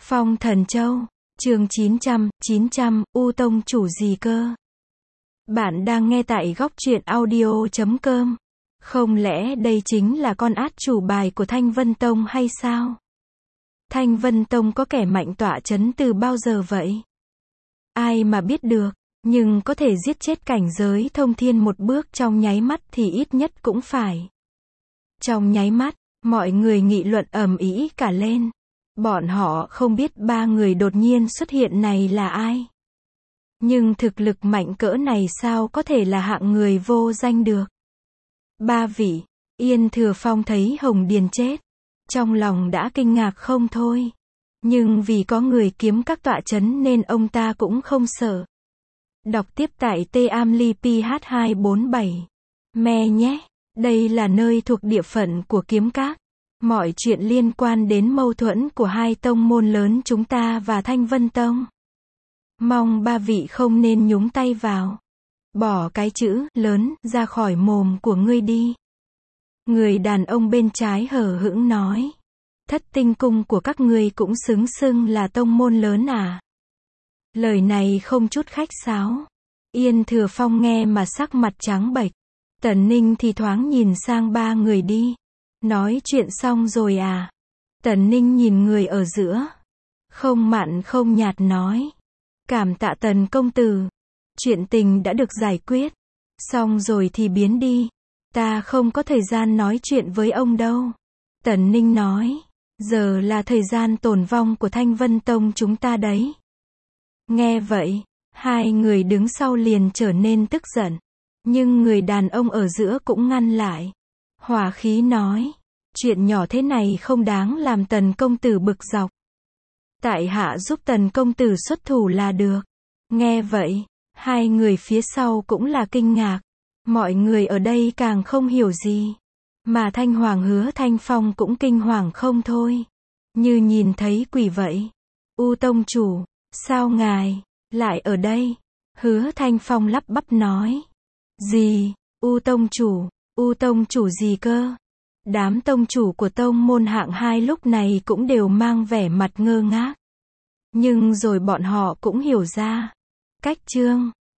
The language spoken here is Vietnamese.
Phong Thần Châu, chương 900, U Tông chủ gì cơ? Bạn đang nghe tại góc truyện audio.com. Không lẽ đây chính là con át chủ bài của Thanh Vân Tông hay sao? Thanh Vân Tông có kẻ mạnh tọa chấn từ bao giờ vậy? Ai mà biết được, nhưng có thể giết chết cảnh giới thông thiên một bước trong nháy mắt thì ít nhất cũng phải. Trong nháy mắt, mọi người nghị luận ầm ĩ cả lên. Bọn họ không biết ba người đột nhiên xuất hiện này là ai. Nhưng thực lực mạnh cỡ này sao có thể là hạng người vô danh được. Ba vị, Yên Thừa Phong thấy Hồng Điền chết. Trong lòng đã kinh ngạc không thôi. Nhưng vì có người kiếm các tọa chấn nên ông ta cũng không sợ. Đọc tiếp tại T-Amli PH247. Me nhé, đây là nơi thuộc địa phận của kiếm các. Mọi chuyện liên quan đến mâu thuẫn của hai tông môn lớn chúng ta và Thanh Vân Tông. Mong ba vị không nên nhúng tay vào. Bỏ cái chữ lớn ra khỏi mồm của ngươi đi. Người đàn ông bên trái hờ hững nói. Thất tinh cung của các ngươi cũng xứng xưng là tông môn lớn à? Lời này không chút khách sáo. Yên Thừa Phong nghe mà sắc mặt trắng bệch. Tần Ninh thì thoáng nhìn sang ba người đi. Nói chuyện xong rồi à? Tần Ninh nhìn người ở giữa. Không mặn không nhạt nói. Cảm tạ Tần công tử. Chuyện tình đã được giải quyết. Xong rồi thì biến đi. Ta không có thời gian nói chuyện với ông đâu. Tần Ninh nói. Giờ là thời gian tồn vong của Thanh Vân Tông chúng ta đấy. Nghe vậy, hai người đứng sau liền trở nên tức giận. Nhưng người đàn ông ở giữa cũng ngăn lại. Hòa khí nói. Chuyện nhỏ thế này không đáng làm Tần công tử bực dọc. Tại hạ giúp Tần công tử xuất thủ là được. Nghe vậy, hai người phía sau cũng là kinh ngạc. Mọi người ở đây càng không hiểu gì. Mà Thanh Hoàng Hứa Thanh Phong cũng kinh hoàng không thôi. Như nhìn thấy quỷ vậy. U tông chủ, sao ngài lại ở đây? Hứa Thanh Phong lắp bắp nói. Gì? U tông chủ gì cơ? Đám tông chủ của tông môn hạng 2 lúc này cũng đều mang vẻ mặt ngơ ngác. Nhưng rồi bọn họ cũng hiểu ra. Cách chương